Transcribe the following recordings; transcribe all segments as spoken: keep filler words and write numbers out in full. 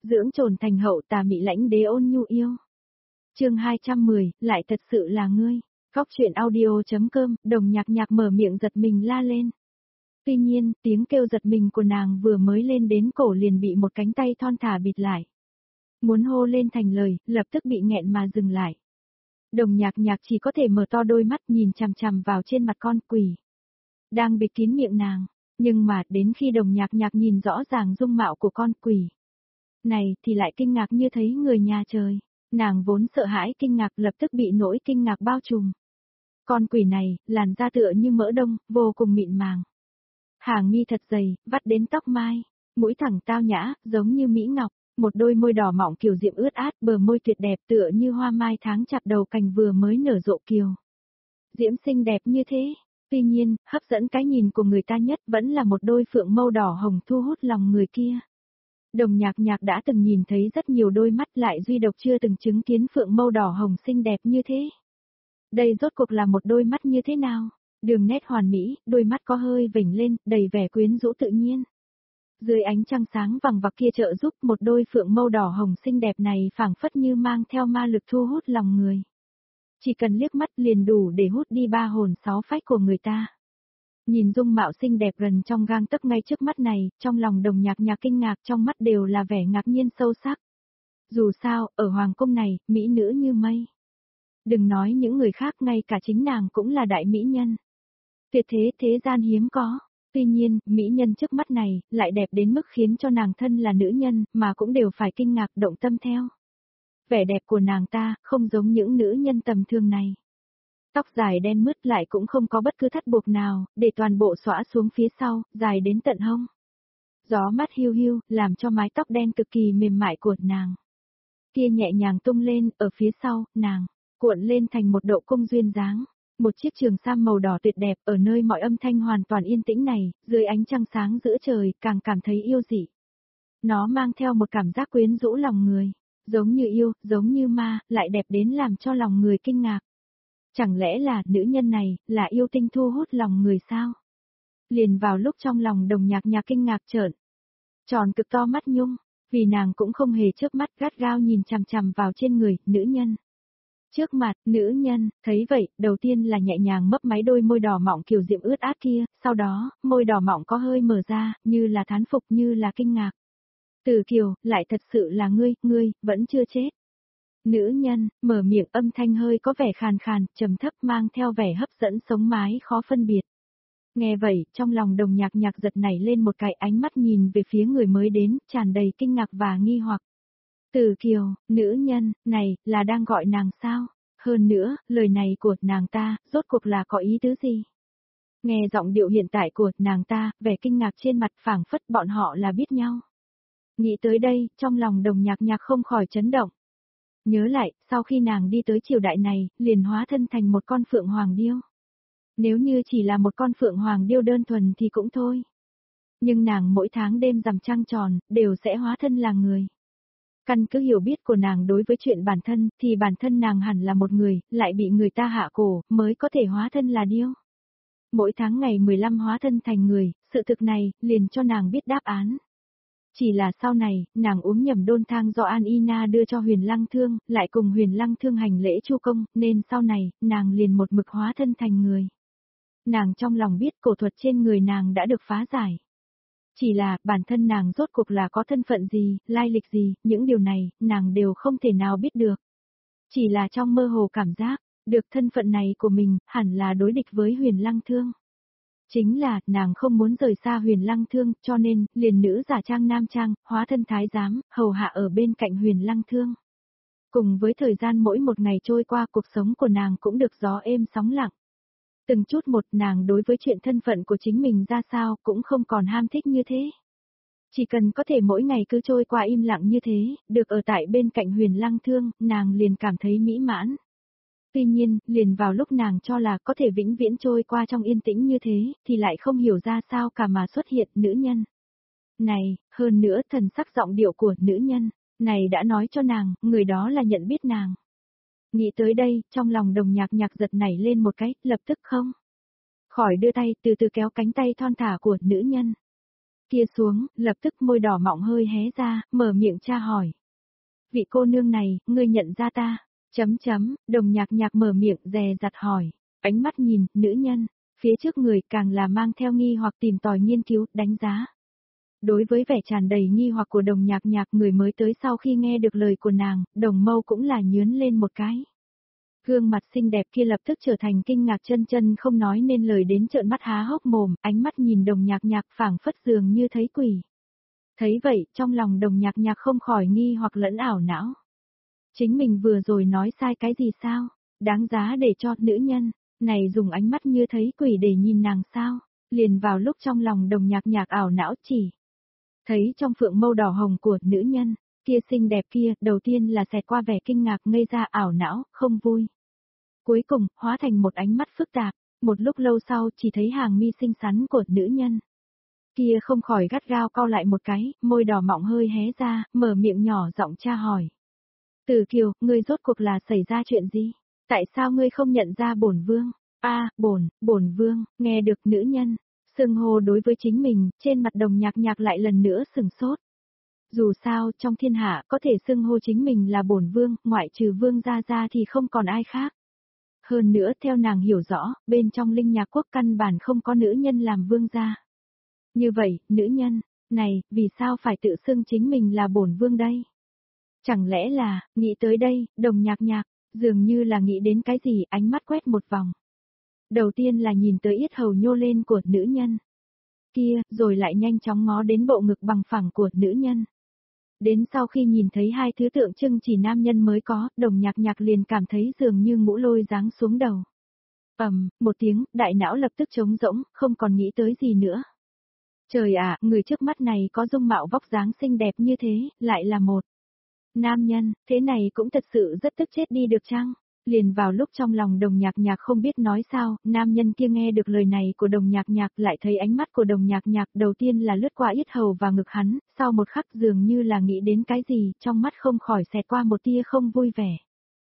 dưỡng trồn thành hậu tà mị lãnh đế ôn nhu yêu. Chương hai trăm mười, lại thật sự là ngươi. Góc truyện audio.com, Đồng Nhạc Nhạc mở miệng giật mình la lên. Tuy nhiên, tiếng kêu giật mình của nàng vừa mới lên đến cổ liền bị một cánh tay thon thả bịt lại. Muốn hô lên thành lời, lập tức bị nghẹn mà dừng lại. Đồng Nhạc Nhạc chỉ có thể mở to đôi mắt nhìn chằm chằm vào trên mặt con quỷ đang bịt kín miệng nàng, nhưng mà đến khi Đồng Nhạc Nhạc nhìn rõ ràng dung mạo của con quỷ này thì lại kinh ngạc như thấy người nhà trời. Nàng vốn sợ hãi kinh ngạc lập tức bị nỗi kinh ngạc bao trùm. Con quỷ này, làn da tựa như mỡ đông, vô cùng mịn màng. Hàng mi thật dày, vắt đến tóc mai, mũi thẳng tao nhã, giống như mỹ ngọc, một đôi môi đỏ mọng kiều diễm ướt át, bờ môi tuyệt đẹp tựa như hoa mai tháng chặt đầu cành vừa mới nở rộ kiều. Diễm xinh đẹp như thế, tuy nhiên, hấp dẫn cái nhìn của người ta nhất vẫn là một đôi phượng mâu đỏ hồng thu hút lòng người kia. Đồng Nhạc Nhạc đã từng nhìn thấy rất nhiều đôi mắt lại duy độc chưa từng chứng kiến phượng mâu đỏ hồng xinh đẹp như thế. Đây rốt cuộc là một đôi mắt như thế nào? Đường nét hoàn mỹ, đôi mắt có hơi vểnh lên, đầy vẻ quyến rũ tự nhiên. Dưới ánh trăng sáng vằng vặc kia trợ giúp một đôi phượng mâu đỏ hồng xinh đẹp này phảng phất như mang theo ma lực thu hút lòng người. Chỉ cần liếc mắt liền đủ để hút đi ba hồn sáu phách của người ta. Nhìn dung mạo xinh đẹp gần trong gang tấc ngay trước mắt này, trong lòng Đồng Nhạc Nhạc kinh ngạc, trong mắt đều là vẻ ngạc nhiên sâu sắc. Dù sao, ở hoàng cung này, mỹ nữ như mây. Đừng nói những người khác, ngay cả chính nàng cũng là đại mỹ nhân. Tuyệt thế thế gian hiếm có. Tuy nhiên, mỹ nhân trước mắt này, lại đẹp đến mức khiến cho nàng thân là nữ nhân, mà cũng đều phải kinh ngạc động tâm theo. Vẻ đẹp của nàng ta, không giống những nữ nhân tầm thường này. Tóc dài đen mướt lại cũng không có bất cứ thắt buộc nào, để toàn bộ xõa xuống phía sau, dài đến tận hông. Gió mát hiu hiu, làm cho mái tóc đen cực kỳ mềm mại của nàng. Kia nhẹ nhàng tung lên, ở phía sau, nàng, cuộn lên thành một độ cung duyên dáng. Một chiếc trường sam màu đỏ tuyệt đẹp ở nơi mọi âm thanh hoàn toàn yên tĩnh này, dưới ánh trăng sáng giữa trời, càng cảm thấy yêu dị. Nó mang theo một cảm giác quyến rũ lòng người, giống như yêu, giống như ma, lại đẹp đến làm cho lòng người kinh ngạc. Chẳng lẽ là nữ nhân này, là yêu tinh thu hút lòng người sao? Liền vào lúc trong lòng Đồng Nhạc Nhạc kinh ngạc trợn tròn cực to mắt nhung, vì nàng cũng không hề chớp mắt gắt gao nhìn chằm chằm vào trên người, nữ nhân. Trước mặt, nữ nhân, thấy vậy, đầu tiên là nhẹ nhàng mấp máy đôi môi đỏ mọng kiều diễm ướt át kia, sau đó, môi đỏ mọng có hơi mở ra, như là thán phục như là kinh ngạc. Từ Kiều, lại thật sự là ngươi, ngươi, vẫn chưa chết. Nữ nhân, mở miệng âm thanh hơi có vẻ khàn khàn, trầm thấp mang theo vẻ hấp dẫn sống mái khó phân biệt. Nghe vậy, trong lòng Đồng Nhạc Nhạc giật nảy lên một cái ánh mắt nhìn về phía người mới đến, tràn đầy kinh ngạc và nghi hoặc. Từ Kiều, nữ nhân, này, là đang gọi nàng sao? Hơn nữa, lời này của nàng ta, rốt cuộc là có ý tứ gì? Nghe giọng điệu hiện tại của nàng ta, vẻ kinh ngạc trên mặt phảng phất bọn họ là biết nhau. Nghĩ tới đây, trong lòng Đồng Nhạc Nhạc không khỏi chấn động. Nhớ lại, sau khi nàng đi tới triều đại này, liền hóa thân thành một con phượng hoàng điêu. Nếu như chỉ là một con phượng hoàng điêu đơn thuần thì cũng thôi. Nhưng nàng mỗi tháng đêm rằm trăng tròn, đều sẽ hóa thân là người. Căn cứ hiểu biết của nàng đối với chuyện bản thân, thì bản thân nàng hẳn là một người, lại bị người ta hạ cổ, mới có thể hóa thân là điêu. Mỗi tháng ngày mười lăm hóa thân thành người, sự thực này, liền cho nàng biết đáp án. Chỉ là sau này, nàng uống nhầm đôn thang do An Ina đưa cho Huyền Lăng Thương, lại cùng Huyền Lăng Thương hành lễ chu công, nên sau này, nàng liền một mực hóa thân thành người. Nàng trong lòng biết cổ thuật trên người nàng đã được phá giải. Chỉ là, bản thân nàng rốt cuộc là có thân phận gì, lai lịch gì, những điều này, nàng đều không thể nào biết được. Chỉ là trong mơ hồ cảm giác, được thân phận này của mình, hẳn là đối địch với Huyền Lăng Thương. Chính là, nàng không muốn rời xa Huyền Lăng Thương, cho nên, liền nữ giả trang nam trang, hóa thân thái giám, hầu hạ ở bên cạnh Huyền Lăng Thương. Cùng với thời gian mỗi một ngày trôi qua, cuộc sống của nàng cũng được gió êm sóng lặng. Từng chút một, nàng đối với chuyện thân phận của chính mình ra sao, cũng không còn ham thích như thế. Chỉ cần có thể mỗi ngày cứ trôi qua im lặng như thế, được ở tại bên cạnh Huyền Lăng Thương, nàng liền cảm thấy mỹ mãn. Tuy nhiên, liền vào lúc nàng cho là có thể vĩnh viễn trôi qua trong yên tĩnh như thế, thì lại không hiểu ra sao cả mà xuất hiện nữ nhân. Này, hơn nữa thần sắc giọng điệu của nữ nhân, này đã nói cho nàng, người đó là nhận biết nàng. Nghĩ tới đây, trong lòng Đồng Nhạc Nhạc giật nảy lên một cái, lập tức không khỏi đưa tay từ từ kéo cánh tay thon thả của nữ nhân. kia xuống, lập tức môi đỏ mọng hơi hé ra, mở miệng tra hỏi. Vị cô nương này, ngươi nhận ra ta? Chấm chấm, Đồng Nhạc Nhạc mở miệng dè dặt hỏi, ánh mắt nhìn, nữ nhân, phía trước người càng là mang theo nghi hoặc tìm tòi nghiên cứu, đánh giá. Đối với vẻ tràn đầy nghi hoặc của Đồng Nhạc Nhạc, người mới tới sau khi nghe được lời của nàng, đồng mâu cũng là nhướn lên một cái. Gương mặt xinh đẹp kia lập tức trở thành kinh ngạc, chân chân không nói nên lời đến trợn mắt há hốc mồm, ánh mắt nhìn Đồng Nhạc Nhạc phảng phất dường như thấy quỷ. Thấy vậy, trong lòng Đồng Nhạc Nhạc không khỏi nghi hoặc lẫn ảo não. Chính mình vừa rồi nói sai cái gì sao? Đáng giá để cho nữ nhân này dùng ánh mắt như thấy quỷ để nhìn nàng sao? Liền vào lúc trong lòng Đồng Nhạc Nhạc ảo não chỉ thấy trong phượng mâu đỏ hồng của nữ nhân kia xinh đẹp kia, đầu tiên là xẹt qua vẻ kinh ngạc, ngây ra, ảo não, không vui. Cuối cùng, hóa thành một ánh mắt phức tạp, một lúc lâu sau chỉ thấy hàng mi xinh xắn của nữ nhân kia không khỏi gắt gao cau lại một cái, môi đỏ mọng hơi hé ra, mở miệng nhỏ giọng tra hỏi. Từ Kiều, ngươi rốt cuộc là xảy ra chuyện gì? Tại sao ngươi không nhận ra bổn vương? A, bổn, bổn vương, nghe được nữ nhân xưng hô đối với chính mình, trên mặt Đồng Nhạc Nhạc lại lần nữa sừng sốt. Dù sao, trong thiên hạ, có thể xưng hô chính mình là bổn vương, ngoại trừ vương gia gia thì không còn ai khác. Hơn nữa, theo nàng hiểu rõ, bên trong Linh Nhạc quốc căn bản không có nữ nhân làm vương gia. Như vậy, nữ nhân này, vì sao phải tự xưng chính mình là bổn vương đây? Chẳng lẽ là, nghĩ tới đây, Đồng Nhạc Nhạc, dường như là nghĩ đến cái gì, ánh mắt quét một vòng. Đầu tiên là nhìn tới yết hầu nhô lên của nữ nhân kia, rồi lại nhanh chóng ngó đến bộ ngực bằng phẳng của nữ nhân. Đến sau khi nhìn thấy hai thứ tượng trưng chỉ nam nhân mới có, Đồng Nhạc Nhạc liền cảm thấy dường như mũ lôi giáng xuống đầu. Ầm, một tiếng, đại não lập tức trống rỗng, không còn nghĩ tới gì nữa. Trời ạ, người trước mắt này có dung mạo vóc dáng xinh đẹp như thế, lại là một nam nhân, thế này cũng thật sự rất tức chết đi được chăng? Liền vào lúc trong lòng Đồng Nhạc Nhạc không biết nói sao, nam nhân kia nghe được lời này của Đồng Nhạc Nhạc lại thấy ánh mắt của Đồng Nhạc Nhạc đầu tiên là lướt qua yết hầu và ngực hắn, sau một khắc dường như là nghĩ đến cái gì, trong mắt không khỏi xẹt qua một tia không vui vẻ.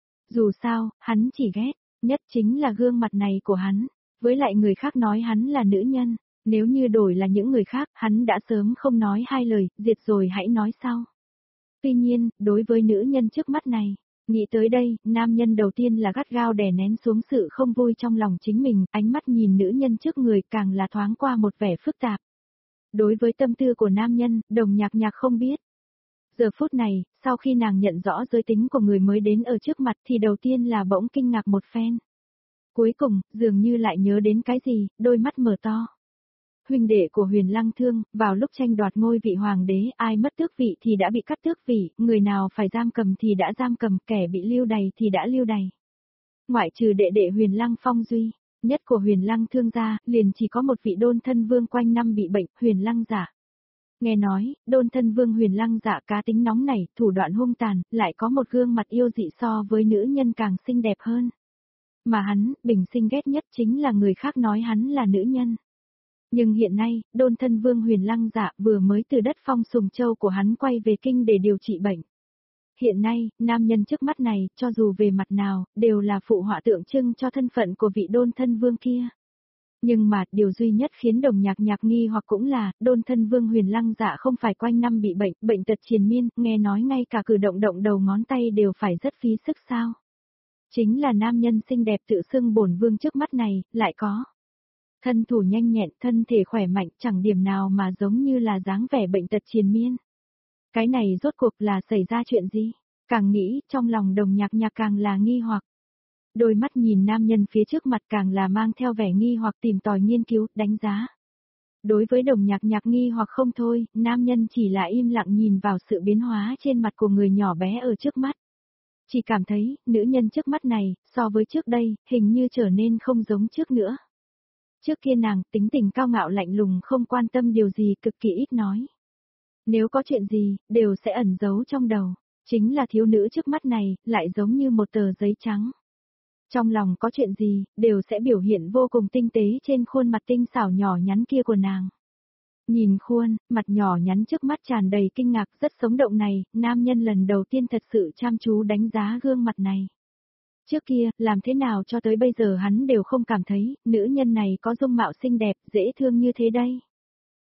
Dù sao, hắn chỉ ghét, nhất chính là gương mặt này của hắn, với lại người khác nói hắn là nữ nhân, nếu như đổi là những người khác, hắn đã sớm không nói hai lời, diệt rồi hãy nói sau. Tuy nhiên, đối với nữ nhân trước mắt này, nghĩ tới đây, nam nhân đầu tiên là gắt gao đè nén xuống sự không vui trong lòng chính mình, ánh mắt nhìn nữ nhân trước người càng là thoáng qua một vẻ phức tạp. Đối với tâm tư của nam nhân, Đồng Nhạc Nhạc không biết. Giờ phút này, sau khi nàng nhận rõ giới tính của người mới đến ở trước mặt thì đầu tiên là bỗng kinh ngạc một phen. Cuối cùng, dường như lại nhớ đến cái gì, đôi mắt mở to. Huynh đệ của Huyền Lăng Thương, vào lúc tranh đoạt ngôi vị hoàng đế, ai mất tước vị thì đã bị cắt tước vị, người nào phải giam cầm thì đã giam cầm, kẻ bị lưu đày thì đã lưu đày. Ngoại trừ đệ đệ Huyền Lăng Phong Duy, nhất của Huyền Lăng Thương gia, liền chỉ có một vị đôn thân vương quanh năm bị bệnh, Huyền Lăng Dạ. Nghe nói, đôn thân vương Huyền Lăng Dạ cá tính nóng nảy, thủ đoạn hung tàn, lại có một gương mặt yêu dị so với nữ nhân càng xinh đẹp hơn. Mà hắn, bình sinh ghét nhất chính là người khác nói hắn là nữ nhân. Nhưng hiện nay, đôn thân vương Huyền Lăng Dạ vừa mới từ đất Phong Sùng Châu của hắn quay về kinh để điều trị bệnh. Hiện nay, nam nhân trước mắt này, cho dù về mặt nào, đều là phụ họa tượng trưng cho thân phận của vị đôn thân vương kia. Nhưng mà, điều duy nhất khiến Đồng Nhạc Nhạc nghi hoặc cũng là, đôn thân vương Huyền Lăng Dạ không phải quanh năm bị bệnh, bệnh tật triền miên, nghe nói ngay cả cử động động đầu ngón tay đều phải rất phí sức sao. Chính là nam nhân xinh đẹp tự xưng bổn vương trước mắt này, lại có thân thủ nhanh nhẹn, thân thể khỏe mạnh, chẳng điểm nào mà giống như là dáng vẻ bệnh tật triền miên. Cái này rốt cuộc là xảy ra chuyện gì? Càng nghĩ, trong lòng Đồng Nhạc Nhạc càng là nghi hoặc. Đôi mắt nhìn nam nhân phía trước mặt càng là mang theo vẻ nghi hoặc tìm tòi nghiên cứu, đánh giá. Đối với Đồng Nhạc Nhạc nghi hoặc không thôi, nam nhân chỉ là im lặng nhìn vào sự biến hóa trên mặt của người nhỏ bé ở trước mắt. Chỉ cảm thấy, nữ nhân trước mắt này, so với trước đây, hình như trở nên không giống trước nữa. Trước kia nàng, tính tình cao ngạo lạnh lùng không quan tâm điều gì, cực kỳ ít nói. Nếu có chuyện gì, đều sẽ ẩn giấu trong đầu. Chính là thiếu nữ trước mắt này, lại giống như một tờ giấy trắng. Trong lòng có chuyện gì, đều sẽ biểu hiện vô cùng tinh tế trên khuôn mặt tinh xảo nhỏ nhắn kia của nàng. Nhìn khuôn, mặt nhỏ nhắn trước mắt tràn đầy kinh ngạc rất sống động này, nam nhân lần đầu tiên thật sự chăm chú đánh giá gương mặt này. Trước kia, làm thế nào cho tới bây giờ hắn đều không cảm thấy, nữ nhân này có dung mạo xinh đẹp, dễ thương như thế đây.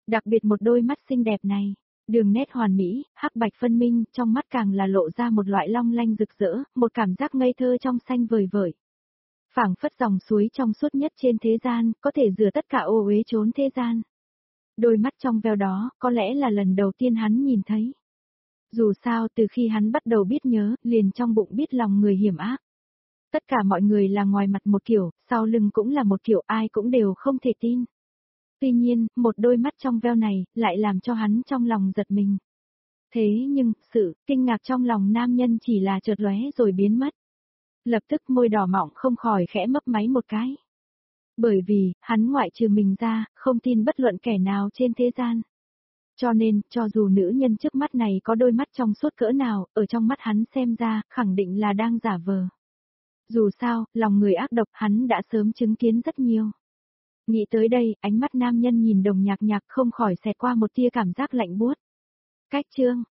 Đặc biệt một đôi mắt xinh đẹp này, đường nét hoàn mỹ, hắc bạch phân minh, trong mắt càng là lộ ra một loại long lanh rực rỡ, một cảm giác ngây thơ trong xanh vời vợi. Phảng phất dòng suối trong suốt nhất trên thế gian, có thể rửa tất cả ô uế chốn thế gian. Đôi mắt trong veo đó, có lẽ là lần đầu tiên hắn nhìn thấy. Dù sao từ khi hắn bắt đầu biết nhớ, liền trong bụng biết lòng người hiểm ác. Tất cả mọi người là ngoài mặt một kiểu, sau lưng cũng là một kiểu, ai cũng đều không thể tin. Tuy nhiên, một đôi mắt trong veo này, lại làm cho hắn trong lòng giật mình. Thế nhưng, sự kinh ngạc trong lòng nam nhân chỉ là chợt lóe rồi biến mất. Lập tức môi đỏ mọng không khỏi khẽ mấp máy một cái. Bởi vì, hắn ngoại trừ mình ra, không tin bất luận kẻ nào trên thế gian. Cho nên, cho dù nữ nhân trước mắt này có đôi mắt trong suốt cỡ nào, ở trong mắt hắn xem ra, khẳng định là đang giả vờ. Dù sao, lòng người ác độc hắn đã sớm chứng kiến rất nhiều. Nghĩ tới đây, ánh mắt nam nhân nhìn Đồng Nhạc Nhạc không khỏi xẹt qua một tia cảm giác lạnh buốt. Cách chương,